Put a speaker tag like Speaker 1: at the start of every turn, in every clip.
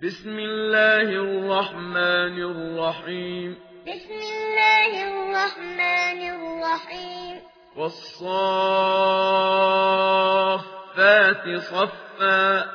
Speaker 1: بسم الله الرحمن الرحيم
Speaker 2: بسم الله الرحمن الرحيم
Speaker 1: والصافات صفا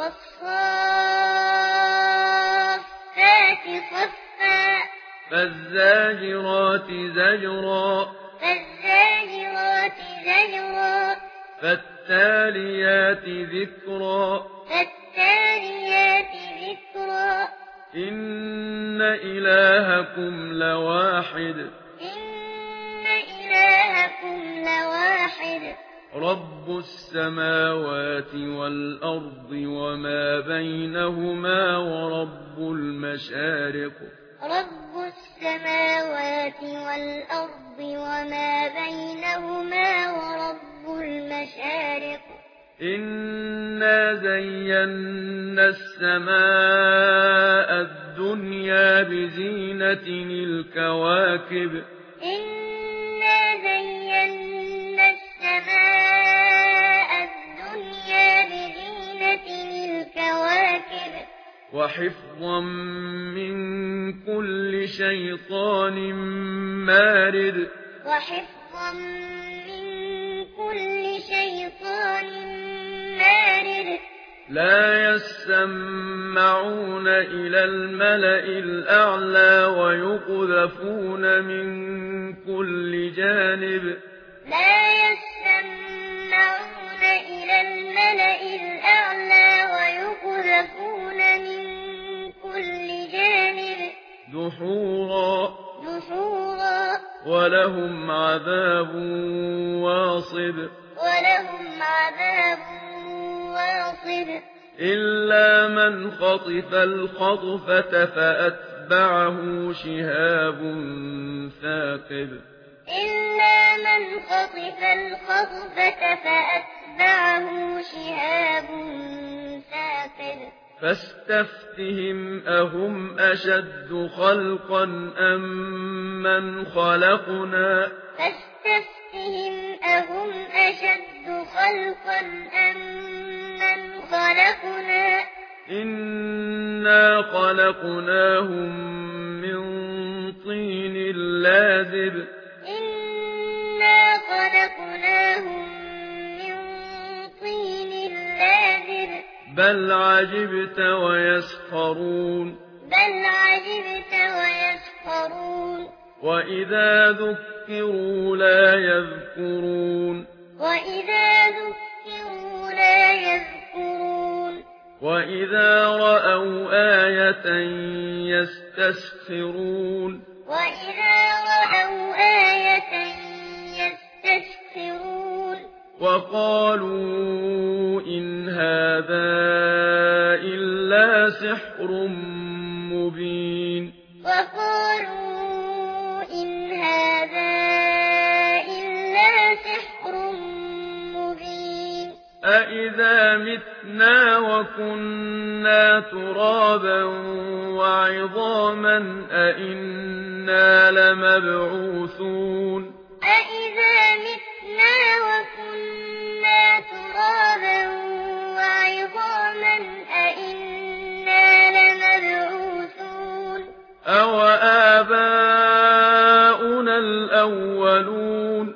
Speaker 2: والصافات صفا
Speaker 1: فالزاجرات زجرا
Speaker 2: فالزاجرات زجرا
Speaker 1: فالتاليات ذكرا
Speaker 2: فالتاليات ذكرا
Speaker 1: إن إلهكم لواحد
Speaker 2: إن إلهكم لواحد
Speaker 1: رب السماوات والأرض وما بينهما ورب المشارق
Speaker 2: رب السماوات والأرض وما بينهما ورب المشارق
Speaker 1: إنا زينا السماء الدنيا بزينة الكواكب
Speaker 2: إنا زينا السماء الدنيا بزينة الكواكب
Speaker 1: وحفظا من كل شيطان مارد
Speaker 2: وحفظا من كل شيطان مارد
Speaker 1: لا يسمعون إلى الملأ الأعلى ويقذفون من كل جانب
Speaker 2: لا يسمعون إلى الملأ الأعلى ويقذفون من كل جانب دحورا
Speaker 1: ولهم عذاب واصب إلا من خطف الخطفة فأتبعه شهاب ثاقب
Speaker 2: إلا من خطف الخطفة فأتبعه شهاب ثاقب
Speaker 1: فاستفتهم أهم أشد خلقا أم من خلقنا
Speaker 2: فاستفتهم أهم أشد خلقا أم من خلقنا
Speaker 1: إنا خلقناهم من طين لازب
Speaker 2: إنا خلقناهم من طين لازب
Speaker 1: بل عجبت ويسخرون وإذا ذكروا لا يذكرون وإذا رأوا آية يستسخرون وقالوا إن هذا إلا سحر مبين أإذا متنا وكنا ترابا وعظاما أإنا لمبعوثون
Speaker 2: أإذا متنا وكنا ترابا وعظاما أإنا لمبعوثون
Speaker 1: أو آباؤنا الأولون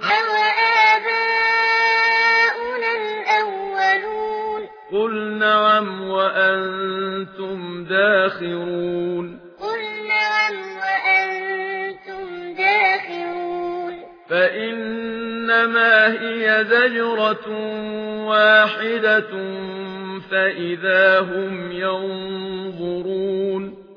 Speaker 1: قل نعم وأنتم داخرون فإنما هي زجرة واحدة فإذا هم ينظرون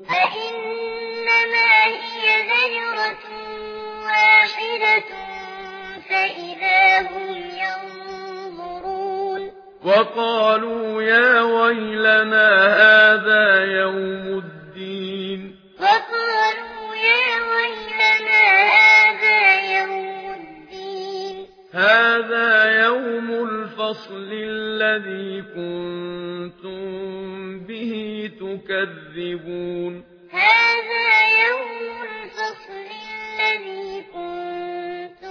Speaker 1: وقالوا يا ويلنا هذا يوم الدين هذا يوم الفصل الذي كنتم به تكذبون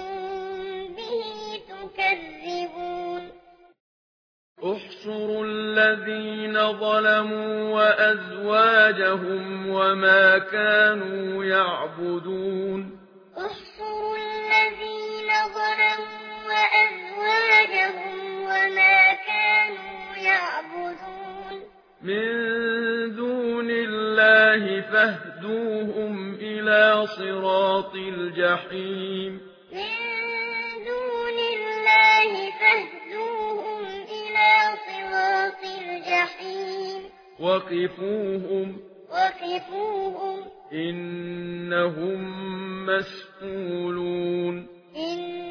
Speaker 1: احشروا الذين ظلموا وأزواجهم وما كانوا يعبدون
Speaker 2: احشروا الذين ظلموا وأزواجهم وما كانوا يعبدون
Speaker 1: من دون الله فاهدوهم إلى صراط الجحيم
Speaker 2: من دون الله فاهدوهم إلى صراط الجحيم
Speaker 1: وقفوهم
Speaker 2: وقفوهم
Speaker 1: إنهم مسئولون